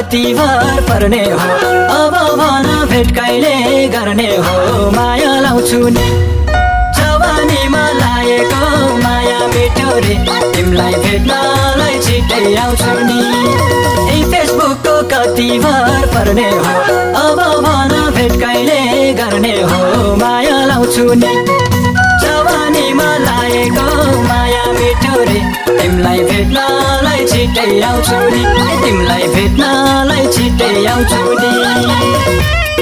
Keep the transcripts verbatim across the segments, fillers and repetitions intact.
कति भर पर्ने हो अब भन भेट कहिले गर्ने हो माया लाउँछु नि जवानीमा लागेको माया मिठो रे तिमीलाई भेट्नलाई छिटै आउँछु नि ए फेसबुकको कति भर पर्ने हो अब भन भेट कहिले गर्ने हो माया लाउँछु नि जवानीमा लागेको माया मिठो रे तिमीलाई भेट्नलाई छिटै आउँछु नि तिमीलाई भेट्नलाई छिटै आउँछु नि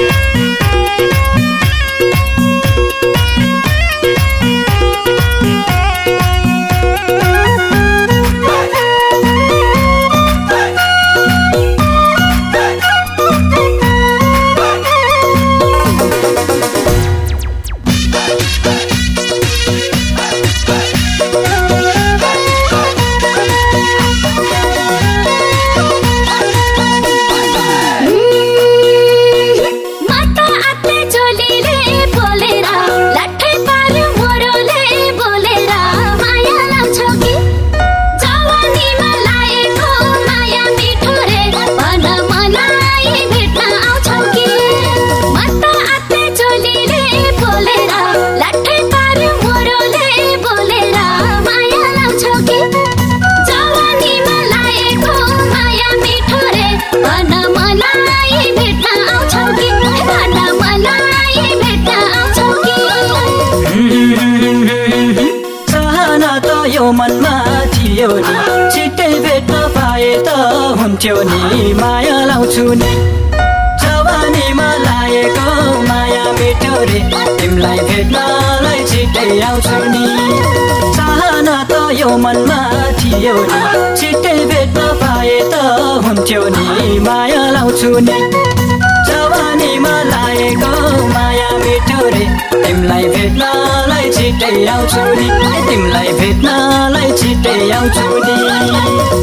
यो मनमा थियो नि छिट्टै भेट्न पाए त हुन्थ्यो नि माया लाउँछु नि जवानीमा लागेको माया मिठो रे तिमीलाई भेट्नलाई छिट्टै आउँछु नि चाहना त यो मनमा थियो नि छिट्टै भेट्न पाए त हुन्थ्यो नि माया लाउँछु नि जवानीमा लागेको माया मिठो रे तिमीलाई भेट्नलाई छिट्टै आउँछु नि तिमीलाई भेट्नलाई छिट्टै आउँछु नि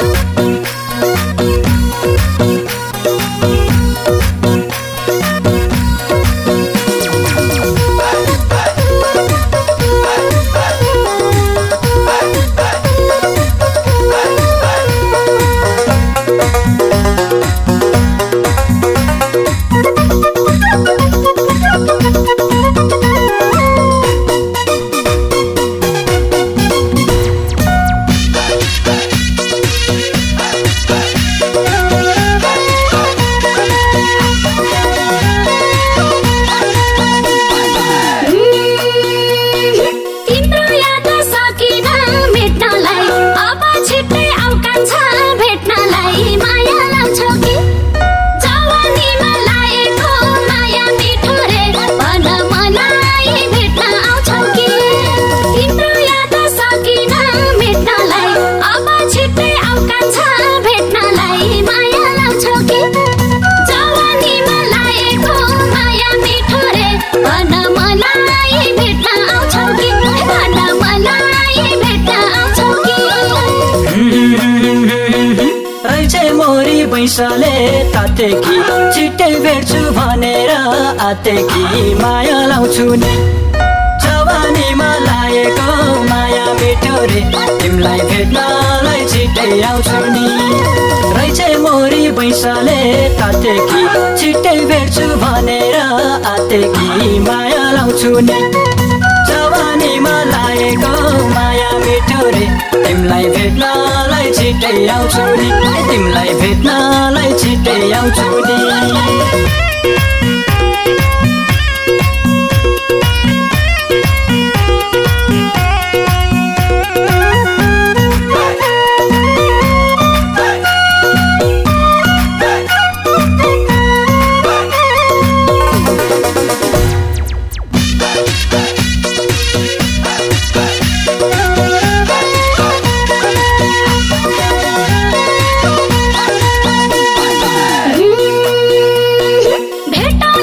पैसाले तातेकी छिट्टै भेट्छु भनेर आतेकी माया लाउँछु नि जवानीमा लागेको माया मिठो रे तिमीलाई भेट्नलाई छिट्टै आउँछु नि रहेछे मोरी पैसाले तातेकी छिट्टै भेट्छु भनेर आतेकी माया लाउँछु नि जवानीमा लागेको माया मिठो रे तिमीलाई भेट्नलाई छिट्टै आउँछु नि तिमीलाई भेट्नलाई छिट्टै आउँछु नि भेट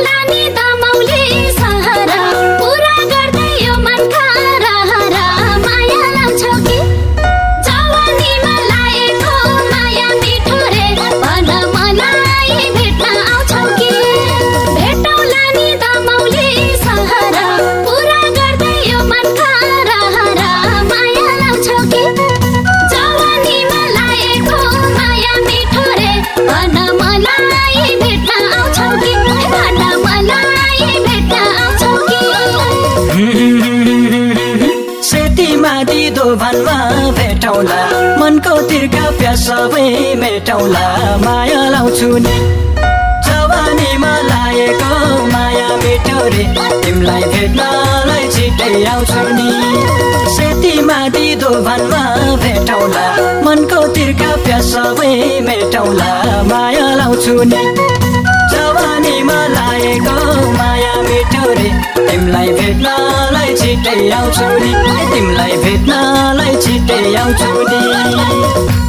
तिर्खा प्यास सबै मेटाउला माया लाउँछु नि जवानीमा लागेको माया मिठो रे तिमीलाई भेट्नलाई छिटै आउँछु नि सेतीमा दिदो भानमा भेटौला मनको तिर्खा प्यास सबै मेटाउला माया लाउँछु नि जवानीमा लागेको माया मिठो रे तिमीलाई भेट्नलाई छिटै आउँछु नि तिमीलाई भेट्नलाई छिटै आउँछु नि